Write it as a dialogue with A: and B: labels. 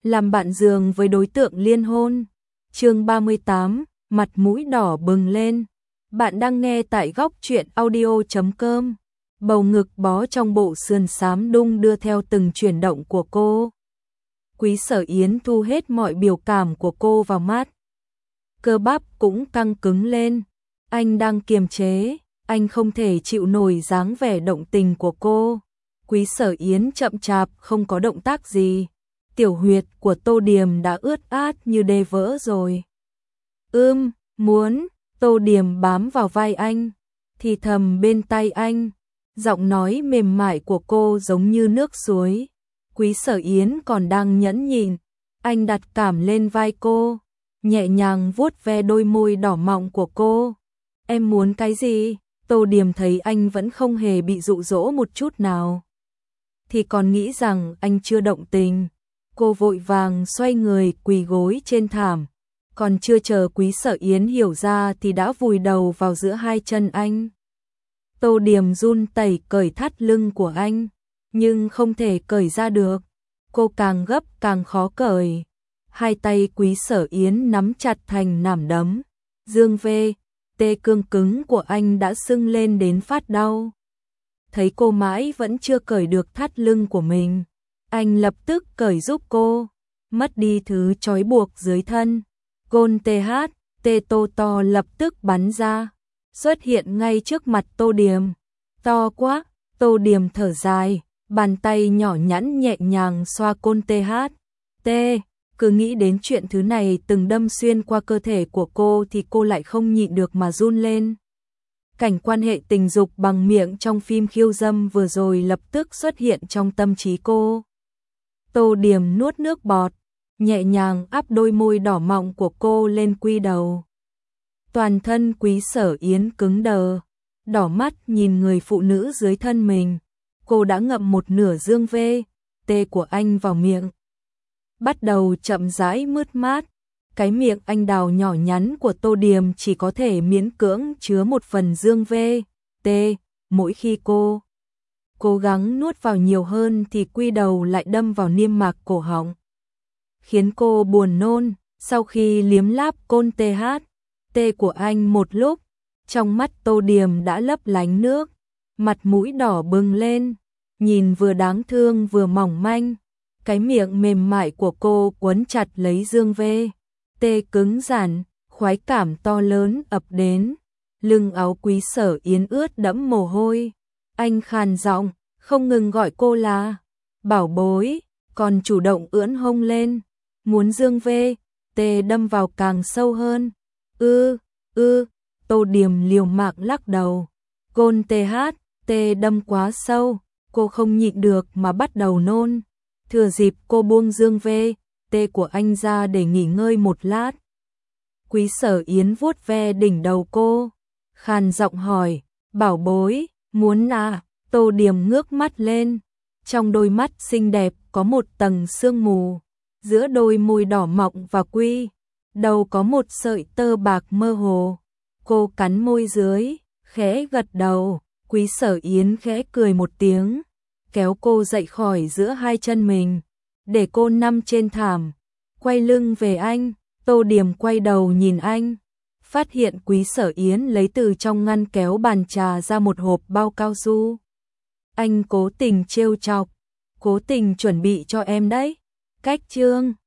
A: làm bạn giường với đối tượng liên hôn. Chương 38, mặt mũi đỏ bừng lên. Bạn đang nghe tại góc truyện audio.com. Bầu ngực bó trong bộ sườn xám đung đưa theo từng chuyển động của cô. Quý Sở Yến thu hết mọi biểu cảm của cô vào mắt. Cơ bắp cũng căng cứng lên. Anh đang kiềm chế, anh không thể chịu nổi dáng vẻ động tình của cô. Quý Sở Yến chậm chạp không có động tác gì. Tiểu huyệt của Tô Điềm đã ướt át như đê vỡ rồi. Muốn. Tô Điềm bám vào vai anh, thì thầm bên tai anh. Giọng nói mềm mại của cô giống như nước suối. Quý Sở Yến còn đang nhẫn nhịn, anh đặt cảm lên vai cô, nhẹ nhàng vuốt ve đôi môi đỏ mọng của cô. Em muốn cái gì? Tô Điềm thấy anh vẫn không hề bị dụ dỗ một chút nào, thì còn nghĩ rằng anh chưa động tình. Cô vội vàng xoay người quỳ gối trên thảm, còn chưa chờ Quý Sở Yến hiểu ra thì đã vùi đầu vào giữa hai chân anh. Tô Điềm run rẩy cởi thắt lưng của anh, nhưng không thể cởi ra được. Cô càng gấp càng khó cởi. Hai tay Quý Sở Yến nắm chặt thành nắm đấm. Dương vê, tê cương cứng của anh đã sưng lên đến phát đau. Thấy cô mãi vẫn chưa cởi được thắt lưng của mình, anh lập tức cởi giúp cô, mất đi thứ trói buộc dưới thân. Gôn tê tô to lập tức bắn ra, xuất hiện ngay trước mặt Tô Điềm. To quá. Tô Điềm thở dài, bàn tay nhỏ nhắn nhẹ nhàng xoa côn tê. Cứ nghĩ đến chuyện thứ này từng đâm xuyên qua cơ thể của cô thì cô lại không nhịn được mà run lên. Cảnh quan hệ tình dục bằng miệng trong phim khiêu dâm vừa rồi lập tức xuất hiện trong tâm trí cô. Tô Điềm nuốt nước bọt, nhẹ nhàng áp đôi môi đỏ mọng của cô lên quy đầu. Toàn thân Quý Sở Yến cứng đờ, đỏ mắt nhìn người phụ nữ dưới thân mình. Cô đã ngậm một nửa dương vê, tê của anh vào miệng. Bắt đầu chậm rãi mướt mát. Cái miệng anh đào nhỏ nhắn của Tô Điềm chỉ có thể miễn cưỡng chứa một phần dương vê, tê. Mỗi khi cô cố gắng nuốt vào nhiều hơn thì quy đầu lại đâm vào niêm mạc cổ họng, khiến cô buồn nôn. Sau khi liếm láp côn tê của anh một lúc, trong mắt Tô Điềm đã lấp lánh nước, mặt mũi đỏ bừng lên, nhìn vừa đáng thương vừa mỏng manh. Cái miệng mềm mại của cô quấn chặt lấy dương vê, tê cứng rắn, khoái cảm to lớn ập đến. Lưng áo Quý Sở Yến ướt đẫm mồ hôi. Anh khàn giọng, không ngừng gọi cô là bảo bối, còn chủ động ưỡn hông lên, muốn dương vê, tê đâm vào càng sâu hơn. Tô Điềm liều mạng lắc đầu. Gôn tê đâm quá sâu, cô không nhịn được mà bắt đầu nôn. Thừa dịp cô buông dương vê, tê của anh ra để nghỉ ngơi một lát. Quý Sở Yến vuốt ve đỉnh đầu cô, khàn giọng hỏi, bảo bối, muốn à? Tô Điềm ngước mắt lên, trong đôi mắt xinh đẹp có một tầng sương mù, giữa đôi môi đỏ mọng và quy đầu có một sợi tơ bạc mơ hồ. Cô cắn môi dưới, khẽ gật đầu. Quý Sở Yến khẽ cười một tiếng, kéo cô dậy khỏi giữa hai chân mình, để cô nằm trên thảm, quay lưng về anh. Tô Điềm quay đầu nhìn anh, phát hiện Quý Sở Yến lấy từ trong ngăn kéo bàn trà ra một hộp bao cao su. Anh cố tình trêu chọc, cố tình chuẩn bị cho em đấy. Cách chương